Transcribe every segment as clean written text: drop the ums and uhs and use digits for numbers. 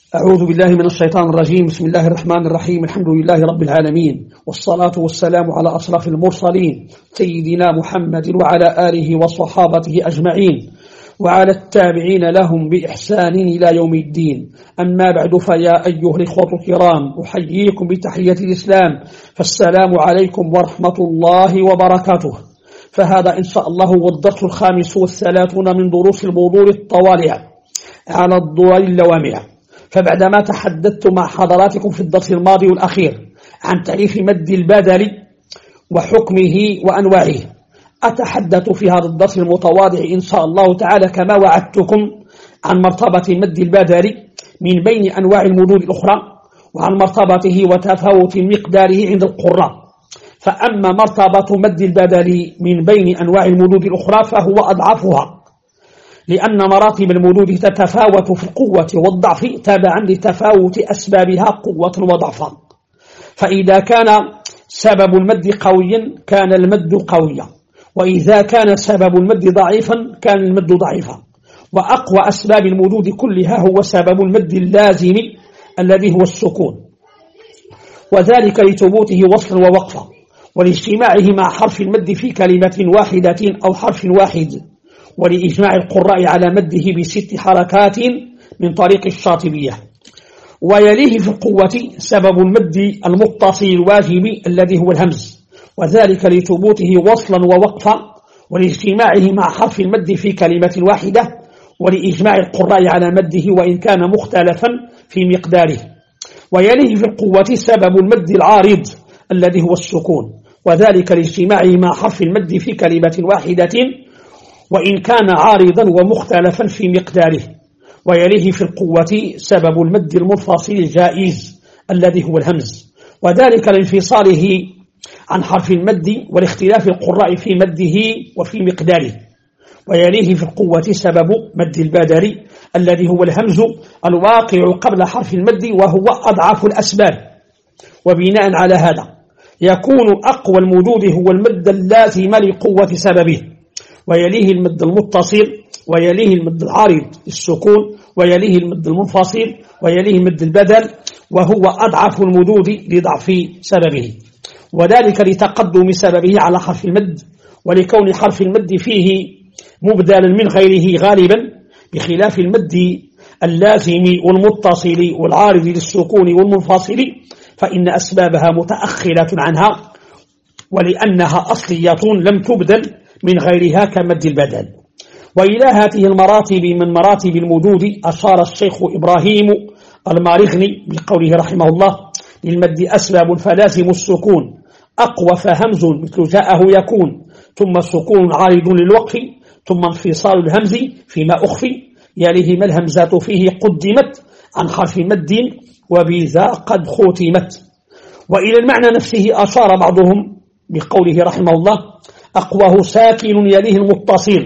أعوذ بالله من الشيطان الرجيم. بسم الله الرحمن الرحيم. الحمد لله رب العالمين، والصلاة والسلام على أشرف المرسلين سيدنا محمد وعلى آله وصحابته أجمعين وعلى التابعين لهم بإحسان إلى يوم الدين. أما بعد، فيا أيها الإخوة الكرام، أحييكم بتحية الإسلام، فالسلام عليكم ورحمة الله وبركاته. فهذا إن شاء الله هو الدرس 35 من دروس الموضوع الطوالع على الدول اللوامع. فبعدما تحدثت مع حضراتكم في الدرس الماضي والأخير عن تعريف مد البدل وحكمه وأنواعه، أتحدث في هذا الدرس المتواضع إن شاء الله تعالى كما وعدتكم عن مرتبة مد البدل من بين أنواع المدود الأخرى، وعن مرتبته وتفاوت مقداره عند القراء. فأما مرتبة مد البدل من بين أنواع المدود الأخرى فهو أضعفها، لأن مراتب المدود تتفاوت في القوة والضعف تبعا لتفاوت أسبابها قوة وضعفا. فإذا كان سبب المد قويا كان المد قويا، وإذا كان سبب المد ضعيفا كان المد ضعيفا. وأقوى أسباب المدود كلها هو سبب المد اللازم الذي هو السكون، وذلك لثبوته وصلا ووقفا، ولاجتماعه مع حرف المد في كلمة واحدة أو حرف واحد، ولإجماع القراء على مده ب6 حركات من طريق الشاطبية. ويليه في القوة سبب المد المتصل الواجب الذي هو الهمز، وذلك لثبوته وصلا ووقفا، ولاجتماعه مع حرف المد في كلمة واحدة، ولإجماع القراء على مده وإن كان مختلفا في مقداره. ويليه في القوة سبب المد العارض الذي هو السكون، وذلك لاجتماعه مع حرف المد في كلمة واحدة وإن كان عارضا ومختلفا في مقداره. ويليه في القوة سبب المد المنفصل الجائز الذي هو الهمز، وذلك لانفصاله عن حرف المد والاختلاف القراء في مده وفي مقداره. ويليه في القوة سبب مد البدل الذي هو الهمز الواقع قبل حرف المد، وهو أضعف الأسباب. وبناء على هذا يكون أقوى المدود هو المد اللازم لقوة سببه، ويليه المد المتصل، ويليه المد العارض السكون، ويليه المد المنفصل، ويليه مد البدل، وهو أضعف المدود لضعف سببه، وذلك لتقدم سببه على حرف المد، ولكون حرف المد فيه مبدلا من غيره غالبا، بخلاف المد اللازم والمتصل والعارض للسكون والمنفصل فإن أسبابها متأخرة عنها، ولأنها أصلية لم تبدل من غيرها كمد البدل. وإلى هذه المراتب من مراتب المدود أشار الشيخ إبراهيم المارغني بقوله رحمه الله: للمد أسباب فلازم السكون أقوى فهمز مثل جاءه يكون، ثم السكون عارض للوقف، ثم انفصال الهمز فيما أخفي، يليه ما الهمزة فيه قدمت عن حرف مد وبذا قد ختمت. وإلى المعنى نفسه أشار بعضهم بقوله رحمه الله: أقواه ساكن يليه المتصل،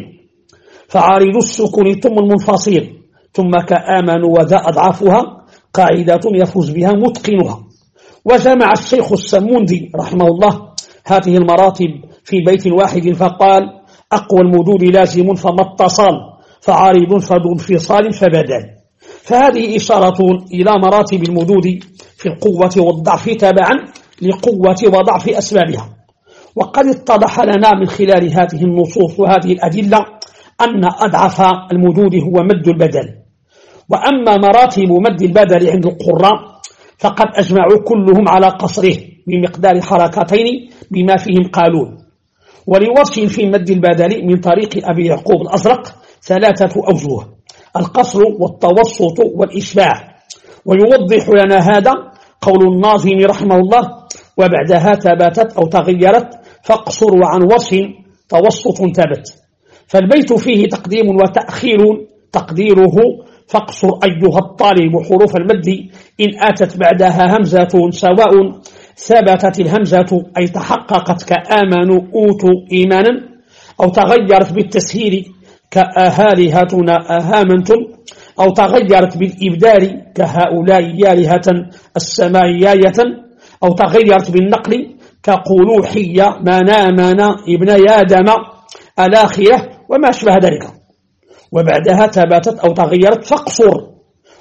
فعارض السكون ثم المنفصل، ثم كآمن وذا أضعافها قاعدة يفوز بها متقنها. وجمع الشيخ السموندي رحمه الله هذه المراتب في بيت واحد فقال: أقوى المدود لازم فما اتصال، فعارض فذو انفصال فبدل. فهذه إشارة إلى مراتب المدود في القوة والضعف تبعا لقوة وضعف أسبابها. وقد اتضح لنا من خلال هذه النصوص وهذه الأدلة أن أضعف المدود هو مد البدل. وأما مراتب مد البدل عند القراء فقد أجمعوا كلهم على قصره بمقدار حركتين بما فيهم قالون. ولورش في مد البدل من طريق أبي يعقوب الأزرق 3 أوجه: القصر والتوسط والإشباع. ويوضح لنا هذا قول الناظم رحمه الله: وبعدها ثبتت أو تغيرت فاقصر وعن وصف توسط ثبت. فالبيت فيه تقديم وتأخير، تقديره: فاقصر أيها الطالب حروف المد إن آتت بعدها همزة سواء ثبتت الهمزة أي تحققت كآمنوا أوتوا إيمانا، أو تغيرت بالتسهيل كآهالهتنا آهامنتم، أو تغيرت بالإبدال كهؤلاء يالهة السماء ياية، أو تغيرت بالنقل كقولوا حية ما نامنا ابن يادم الآخرة وما أشبه ذلك. وبعدها ثبتت أو تغيرت فاقصر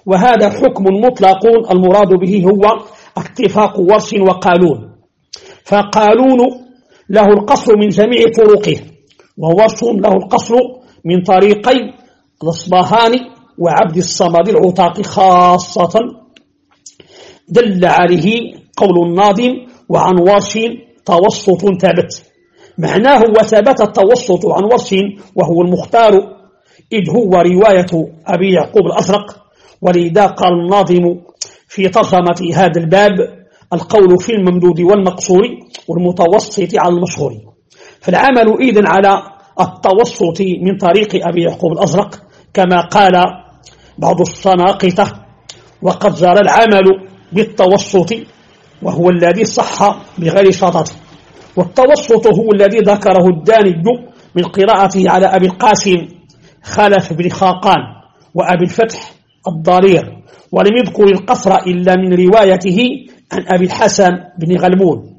وهذا حكم مطلق المراد به هو اتفاق ورش وقالون، فقالون له القصر من جميع طرقه، وورش له القصر من طريقي الأصبهاني وعبد الصمد العطاقي خاصة، دل عليه قول الناظم وعن ورش توسط ثبت. معناه وثبت التوسط عن ورش وهو المختار، إذ هو رواية أبي يعقوب الأزرق. ولذا قال الناظم في ترجمة هذا الباب: القول في الممدود والمقصور والمتوسط على المشهور. فالعمل إذن على التوسط من طريق أبي يعقوب الأزرق كما قال بعض الصناقطة، وقد جرى العمل بالتوسط وهو الذي صح بغير شطط. والتوسط هو الذي ذكره الداني من قراءته على أبي القاسم خلف بن خاقان وأبي الفتح الضرير، ولم يذكر القصر إلا من روايته عن أبي الحسن بن غلمون.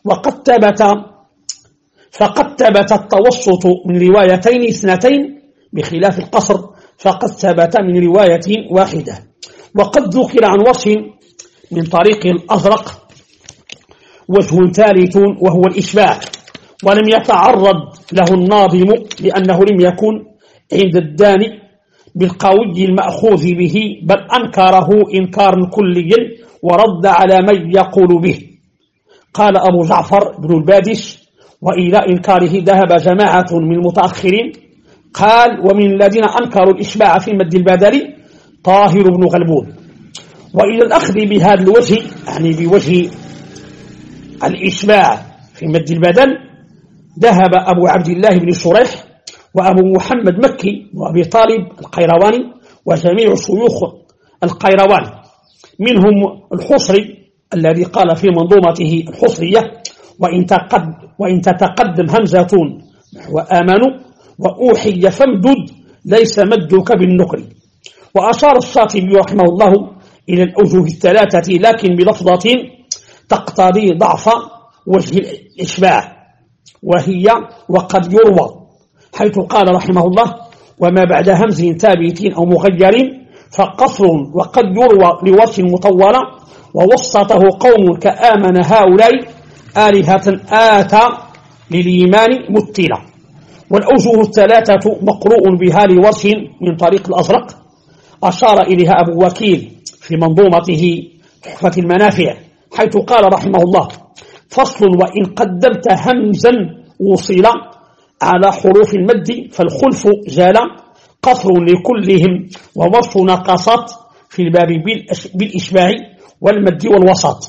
فقد ثبت التوسط من روايتين اثنتين بخلاف القصر، فقد ثبت من رواية واحدة. وقد ذكر عن ورش من طريق الأزرق وجه ثالث وهو الإشباع، ولم يتعرض له الناظم لأنه لم يكن عند الداني بالقوي المأخوذ به، بل أنكره إنكارا كليا ورد على من يقول به. قال أبو جعفر بن البادش: وإلى إنكاره ذهب جماعة من المتأخرين. قال: ومن الذين أنكروا الإشباع في مد البدل طاهر بن غلبون. وإلى الأخذ بهذا الوجه، يعني بوجه الإشباع في مد البدل، ذهب أبو عبد الله بن شريح وأبو محمد مكي وأبي طالب القيرواني وجميع شيوخ القيروان، منهم الحصري الذي قال في منظومته الحصرية: وإن تتقدم همزة وآمنوا وأوحي فامدد ليس مدك بالنكر. وأشار الشاطبي رحمه الله إلى الأوجه الثلاثة لكن بلفظة تقتضي ضعف وجه الإشباع، وهي وقد يروى، حيث قال رحمه الله: وما بعد همز ثابت أو مغير فقصر وقد يروى لوجه مطولة، ووسطه قوم كآمن هؤلاء آلهة آتى للإيمان متلة. والأوجه الثلاثة مقروء بها لورش من طريق الأزرق، أشار إليها أبو وكيل في منظومته تحفة المنافع، حيث قال رحمه الله: فصل: وإن قدمت همزا وصل على حروف المد فالخلف جال، قصر لكلهم وورش نقصت في الباب بالإشباع والمد والوسط.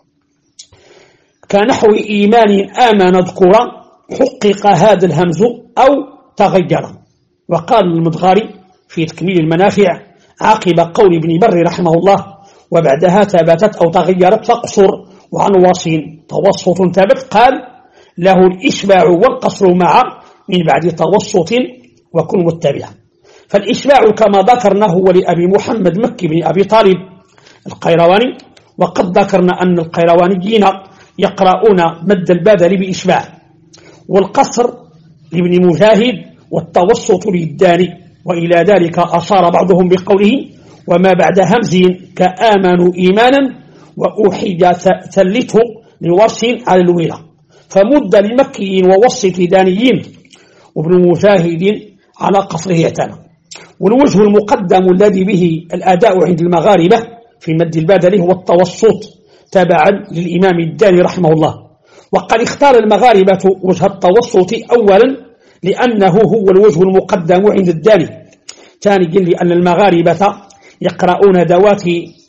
كنحو إيمان آمن اذكر حقق هذا الهمز أو تغير. وقال المدغاري في تكميل المنافع عقب قول ابن بر رحمه الله: وبعدها ثبتت أو تغيرت فاقصر، وعن وص توسط ثبت قال: له الإشباع والقصر معا من بعد توسط وكن متبعا. فالإشباع كما ذكرنا هو لأبي محمد مكي بن أبي طالب القيرواني، وقد ذكرنا أن القيروانيين يقرؤون مد البدل بإشباع، والقصر لابن مجاهد والتوسط للداني. وإلى ذلك أشار بعضهم بقوله: وما بعد همز كآمنوا إيمانا وأوحي ثلته لورش على الويلة، فمد لمكي ووسط دانيين وابن مجاهد على قصره اعتنى. والوجه المقدم الذي به الأداء عند المغاربة في مد البدل هو التوسط تبعا للإمام الداني رحمه الله. وقد اختار المغاربة وجه التوسط أولا لأنه هو الوجه المقدم عند الداني، ثانيا لأن المغاربة يقرؤون ذوات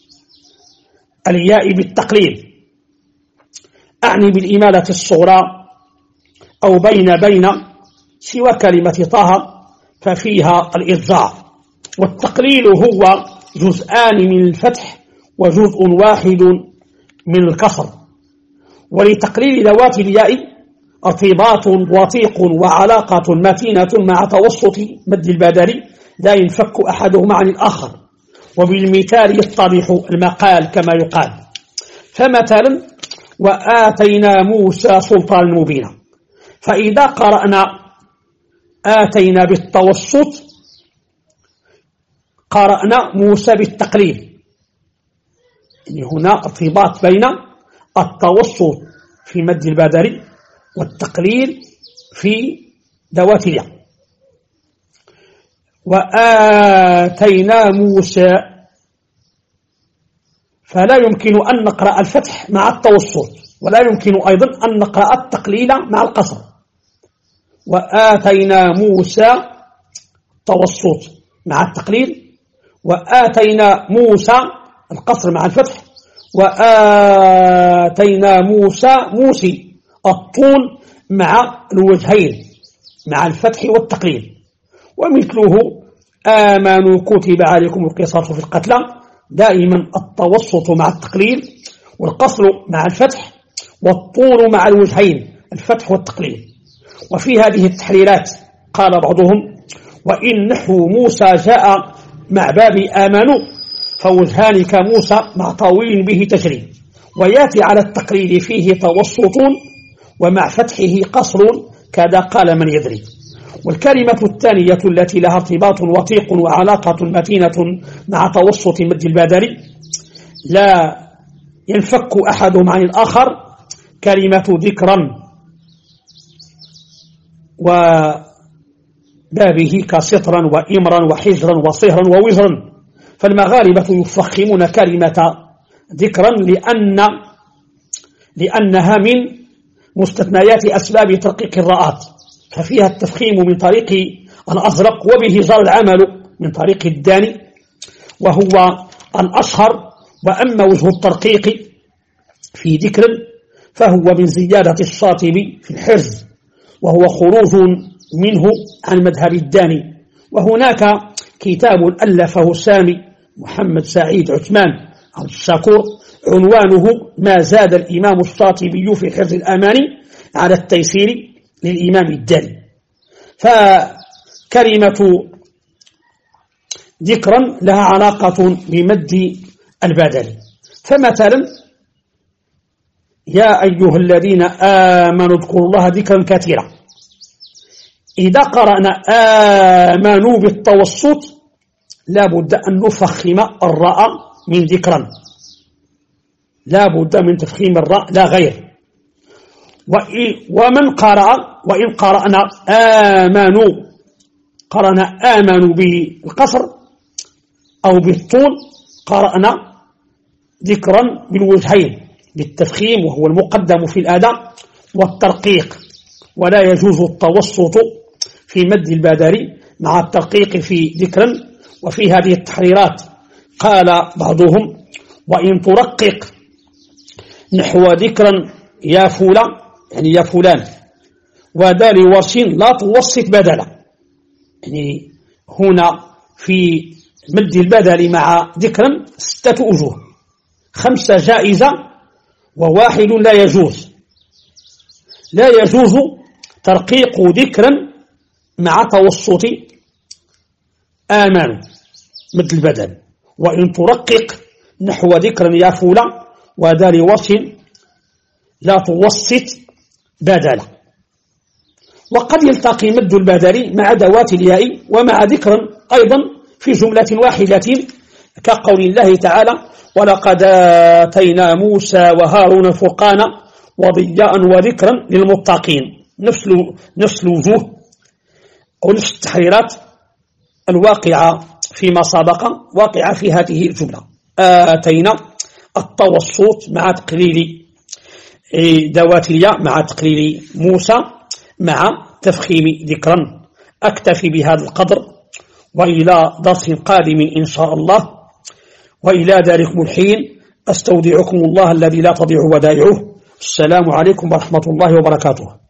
الياء بالتقليل، أعني بالإمالة الصغرى أو بين سوى كلمة طه ففيها الإرجاع. والتقليل هو جزءان من الفتح وجزء واحد من الكسر. ولتقليل ذوات الياء ارتباط وثيق وعلاقة متينة مع توسط مد البدل لا ينفك أحدهما عن الآخر، وبالمثال يتضح المقال كما يقال. فمثلا: وآتينا موسى سلطانا مبينا. فإذا قرأنا آتينا بالتوسط قرأنا موسى بالتقليل. يعني هنا ارتباط بين التوسط في مد البدل والتقليل في ذوات الياء. وآتينا موسى، فلا يمكن أن نقرأ الفتح مع التوسط، ولا يمكن أيضا أن نقرأ التقليل مع القصر. وآتينا موسى التوسط مع التقليل، وآتينا موسى القصر مع الفتح، وآتينا موسى الطول مع الوجهين مع الفتح والتقليل. ومثله آمنوا كتب عليكم القصاص في القتلى، دائما التوسط مع التقليل، والقصر مع الفتح، والطول مع الوجهين الفتح والتقليل. وفي هذه التحريرات قال بعضهم: وإن نحو موسى جاء مع باب آمنوا فوجهان كموسى مع طويل به تجري، وياتي على التقليل فيه توسط ومع فتحه قصر، كذا قال من يدري. والكلمة الثانية التي لها ارتباط وثيق وعلاقة متينة مع توسط مد البدل لا ينفك أحدهم عن الآخر، كلمة ذكرا وبابه كسطرا وإمرا وحجرا وصهرا ووزرا. فالمغاربة يفخمون كلمة ذكرا لأنها من مستثنيات أسباب ترقيق الراءات، ففيها التفخيم من طريق الأزرق، وبه جرى العمل من طريق الداني وهو الأشهر. وأما وجه الترقيق في ذكر فهو من زيادة الشاطب في الحرز، وهو خروج منه عن مذهب الداني. وهناك كتاب ألفه سامي محمد سعيد عثمان أو الشاكور، عنوانه ما زاد الإمام الشاطبي في حرز الأماني على التيسير للإمام الداني. فكلمة ذكرا لها علاقة بمد البدل. فمثلا: يا أيها الذين آمنوا اذكروا الله ذكرا كثيرا، إذا قرأنا آمنوا بالتوسط لا بد أن نفخم الراء من ذكرا، لا بد من تفخيم الراء لا غير. وإن قرأنا آمنوا بالقصر أو بالطول قرأنا ذكرا بالوجهين بالتفخيم، وهو المقدم في الأداء، والترقيق، ولا يجوز التوسط في مد البدل مع الترقيق في ذكرا. وفي هذه التحريرات قال بعضهم: وإن ترقق نحو ذكرا يا فلان، يعني يا فلان، ودال وصين لا توسط بدلا. يعني هنا في مد البدل مع ذكرا 6 وجوه، 5 جائزة وواحد لا يجوز. لا يجوز ترقيق ذكرا مع توسط آمنوا مد البدل. وإن ترقق نحو ذكرا يا فلان ودال وصين لا توسط بدلا. وقد يلتقي مد البدل مع ذوات الياء ومع ذكرا أيضا في جملة واحدة، كقول الله تعالى: ولقد آتينا موسى وهارون فرقانا وضياء وذكرا للمتقين. نفس الوجوه أو نفس التحريرات الواقعة فيما سبق واقعة في هذه الجملة. آتينا التوسط مع تقليل ذوات الياء مع تقليل موسى مع تفخيم ذكرا. أكتفي بهذا القدر، وإلى درس قادم إن شاء الله. وإلى ذلكم الحين أستودعكم الله الذي لا تضيع ودائعه. السلام عليكم ورحمة الله وبركاته.